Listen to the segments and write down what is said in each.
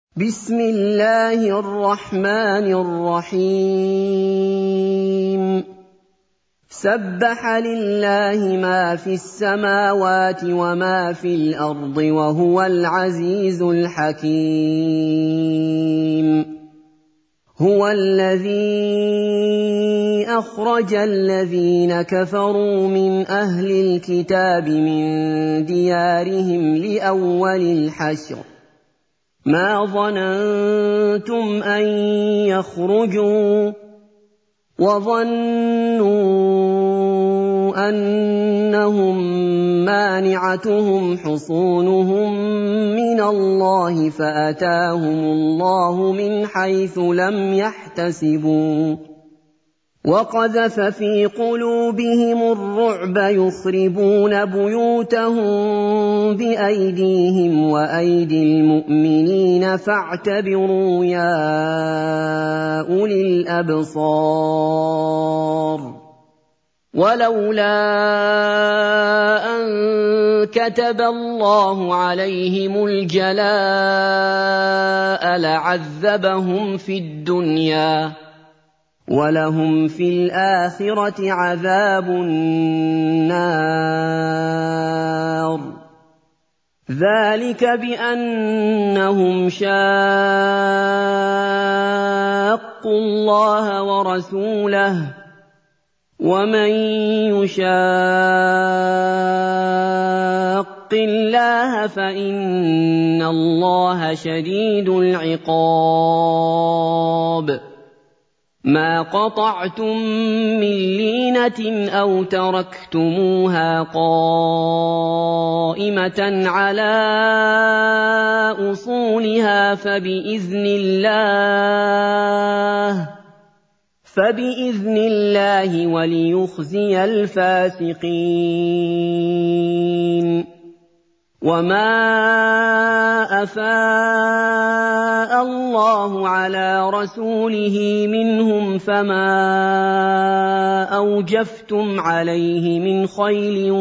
بسم الله الرحمن الرحيم سبح لله ما في السماوات وما في الأرض وهو العزيز الحكيم هو الذي أخرج الذين كفروا من أهل الكتاب من ديارهم لأول الحشر ما ظننتم أن يخرجوا وظنوا أنهم مانعتهم حصونهم من الله فأتاهم الله من حيث لم يحتسبوا وقذف في قلوبهم الرعب يخربون بيوتهم بأيديهم وأيدي المؤمنين فاعتبروا يا أولي الأبصار ولولا أن كتب الله عليهم الجلاء لعذبهم في الدنيا وَلَهُمْ فِي الْآخِرَةِ عَذَابُ النَّارِ ذَلِكَ بِأَنَّهُمْ شَاقُّوا اللَّهَ وَرَسُولَهُ وَمَن يُشَاقِّ اللَّهَ فَإِنَّ اللَّهَ شَدِيدُ الْعِقَابِ ما قطعتم من لينة أو تركتموها قائمة على أصولها فبإذن الله وليخزي الفاسقين وما أفاء الله على رسوله منهم فما أوجفتم عليه من خيل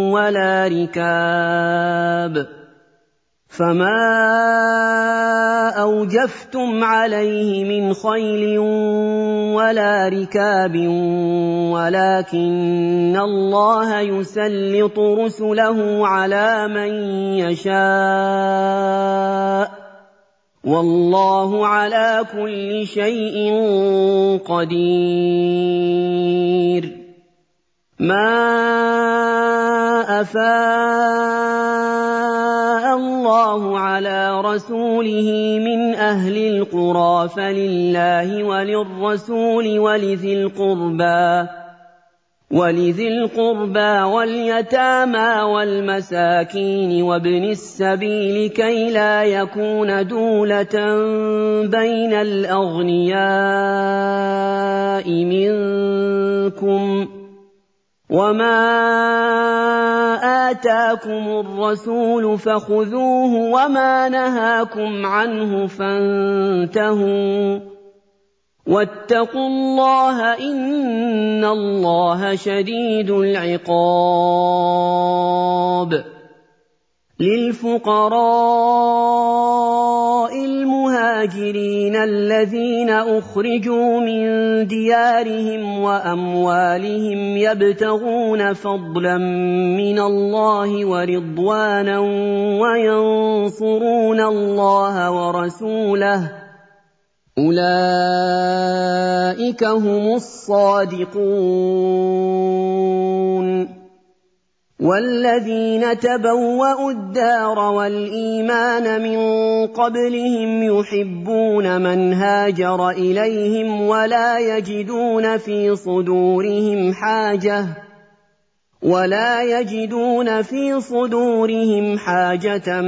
ولا ركاب ولكن الله يسلط رسله على من يشاء والله على كل شيء قدير ما أفاء الله على رسوله من أهل القرى فلله وللرسول ولذي القربى واليتامى والمساكين وابن السبيل كي لا يكون دولة بين الأغنياء منكم وما آتاكم الرسول فخذوه وما نهاكم عنه فانتهوا واتقوا الله إن الله شديد العقاب للفقراء المهاجرين الذين أخرجوا من ديارهم وأموالهم يبتغون فضلا من الله ورضوانا وينصرون الله ورسوله أولئك هم الصادقون والذين تبوأوا الدار والإيمان من قبلهم يحبون من هاجر إليهم ولا يجدون في صدورهم حاجة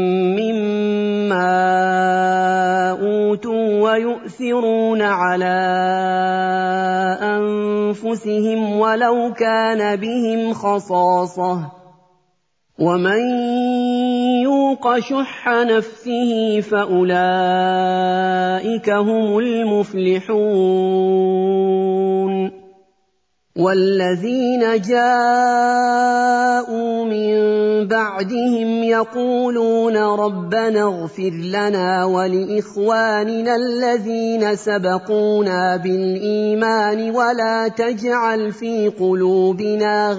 مما أوتوا ويؤثرون على أنفسهم ولو كان بهم خصاصة ومن يوق شح نفسه فأولئك هم المفلحون وَالَّذِينَ جَاءُوا مِن بَعْدِهِمْ يَقُولُونَ رَبَّنَا اغْفِرْ لَنَا وَلِإِخْوَانِنَا الَّذِينَ سَبَقُونَا بِالْإِيمَانِ وَلَا تَجْعَلْ فِي قُلُوبِنَا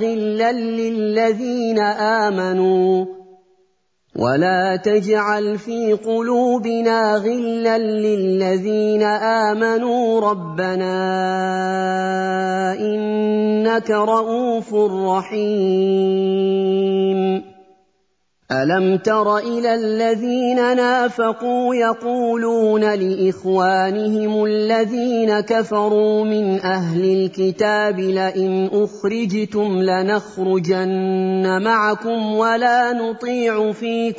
غِلًّا لِّلَّذِينَ آمَنُوا رَبَّنَا إِنَّكَ رَءُوفٌ رَّحِيمٌ أَلَمْ تَرَ إِلَى الَّذِينَ نَافَقُوا يَقُولُونَ لِإِخْوَانِهِمُ الَّذِينَ كَفَرُوا مِنْ أَهْلِ الْكِتَابِ لَئِنْ أُخْرِجْتُمْ لَنَخْرُجَنَّ مَعَكُمْ وَلَا نُطِيعُ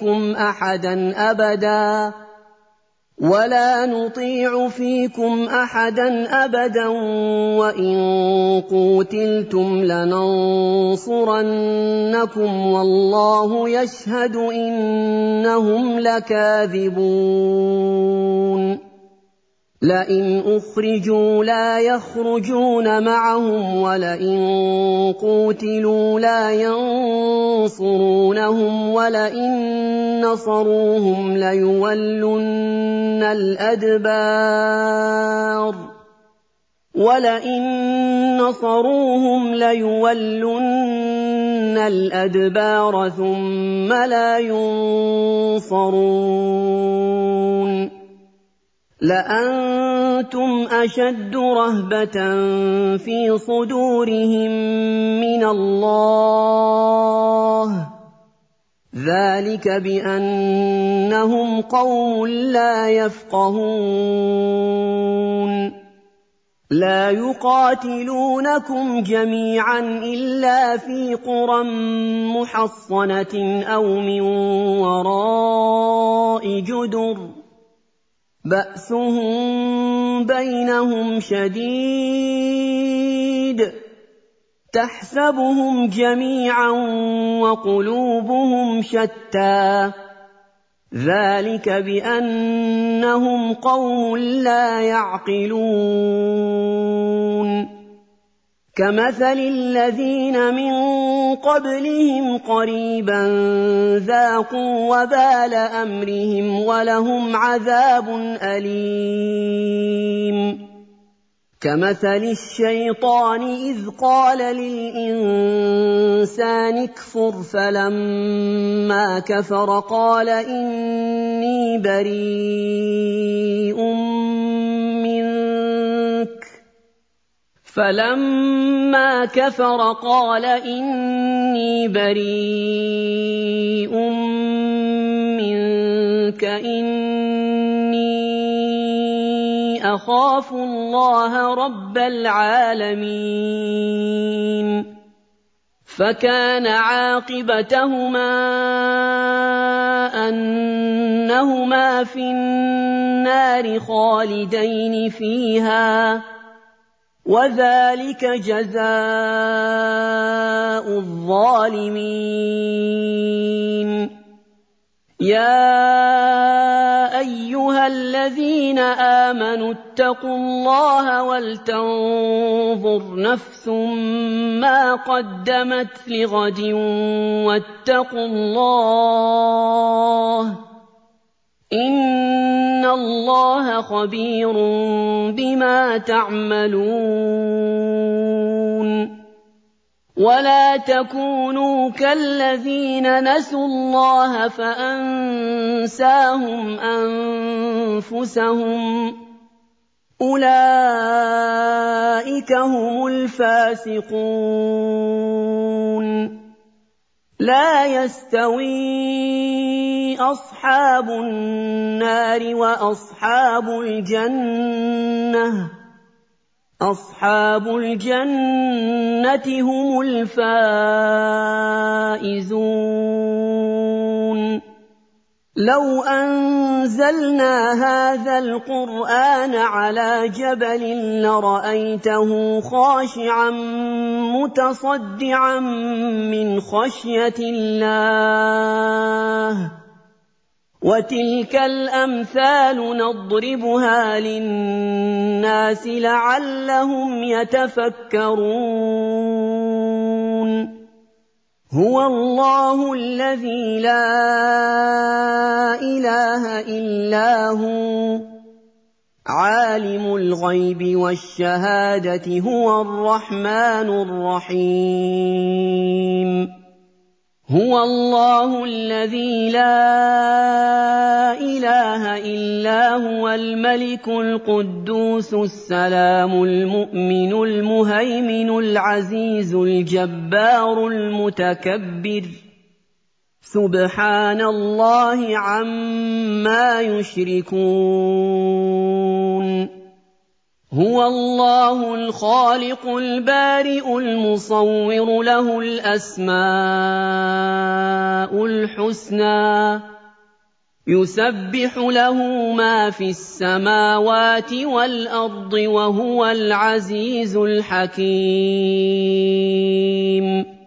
فِيكُمْ أَحَدًا أَبَدًا وَإِن قُوتِلْتُمْ لَنَنصُرَنَّكُمْ وَاللَّهُ يَشْهَدُ إِنَّهُمْ لَكَاذِبُونَ لئن أخرجوا لا يخرجون معهم ولئن قوتلوا لا ينصرونهم ولئن نصروهم ليولن الأدبار ثم لا ينصرون لأنتم أشد رهبة في صدورهم من الله ذلك بأنهم قوم لا يفقهون لا يقاتلونكم جميعا إلا في قرى محصنة أو من وراء جدر بأسهم بينهم شديد تحسبهم جميعا وقلوبهم شتى ذلك بأنهم قوم لا يعقلون كمثل الذين من قبلهم قريبا ذاقوا وبال أمرهم ولهم عذاب أليم كمثل الشيطان إذ قال للإنسان اكفر فلما كفر قال إني بريء منك إني أخاف الله رب العالمين فكان عاقبتهما أنهما في النار خالدين فيها وذلك جزاء الظالمين يا أيها الذين آمنوا اتقوا الله ولتنظر نفس ما قدمت لغد واتقوا الله إن الله خبير بما تعملون ولا تكونوا كالذين نسوا الله فأنساهم أنفسهم أولئك هم الفاسقون لا يستوي أصحاب النار وأصحاب الجنة أصحاب الجنة هم الفائزون لو أنزلنا هذا القرآن على جبل لرأيته خاشعا متصدعا من خشية الله وَتِلْكَ الْأَمْثَالُ نَضْرِبُهَا لِلنَّاسِ لَعَلَّهُمْ يَتَفَكَّرُونَ هُوَ اللَّهُ الَّذِي لَا إِلَٰهَ إِلَّا هُوَ عَالِمُ الْغَيْبِ وَالشَّهَادَةِ هُوَ الرَّحْمَٰنُ الرَّحِيمُ هُوَ اللَّهُ الَّذِي لَا إِلَٰهَ إِلَّا هُوَ الْمَلِكُ الْقُدُّوسُ السَّلَامُ الْمُؤْمِنُ الْمُهَيْمِنُ الْعَزِيزُ الْجَبَّارُ الْمُتَكَبِّرُ سُبْحَانَ اللَّهِ عَمَّا يُشْرِكُونَ هُوَ اللَّهُ الْخَالِقُ الْبَارِئُ الْمُصَوِّرُ لَهُ الْأَسْمَاءُ الْحُسْنَىٰ يُسَبِّحُ لَهُ مَا فِي السَّمَاوَاتِ وَالْأَرْضِ وَهُوَ الْعَزِيزُ الْحَكِيمُ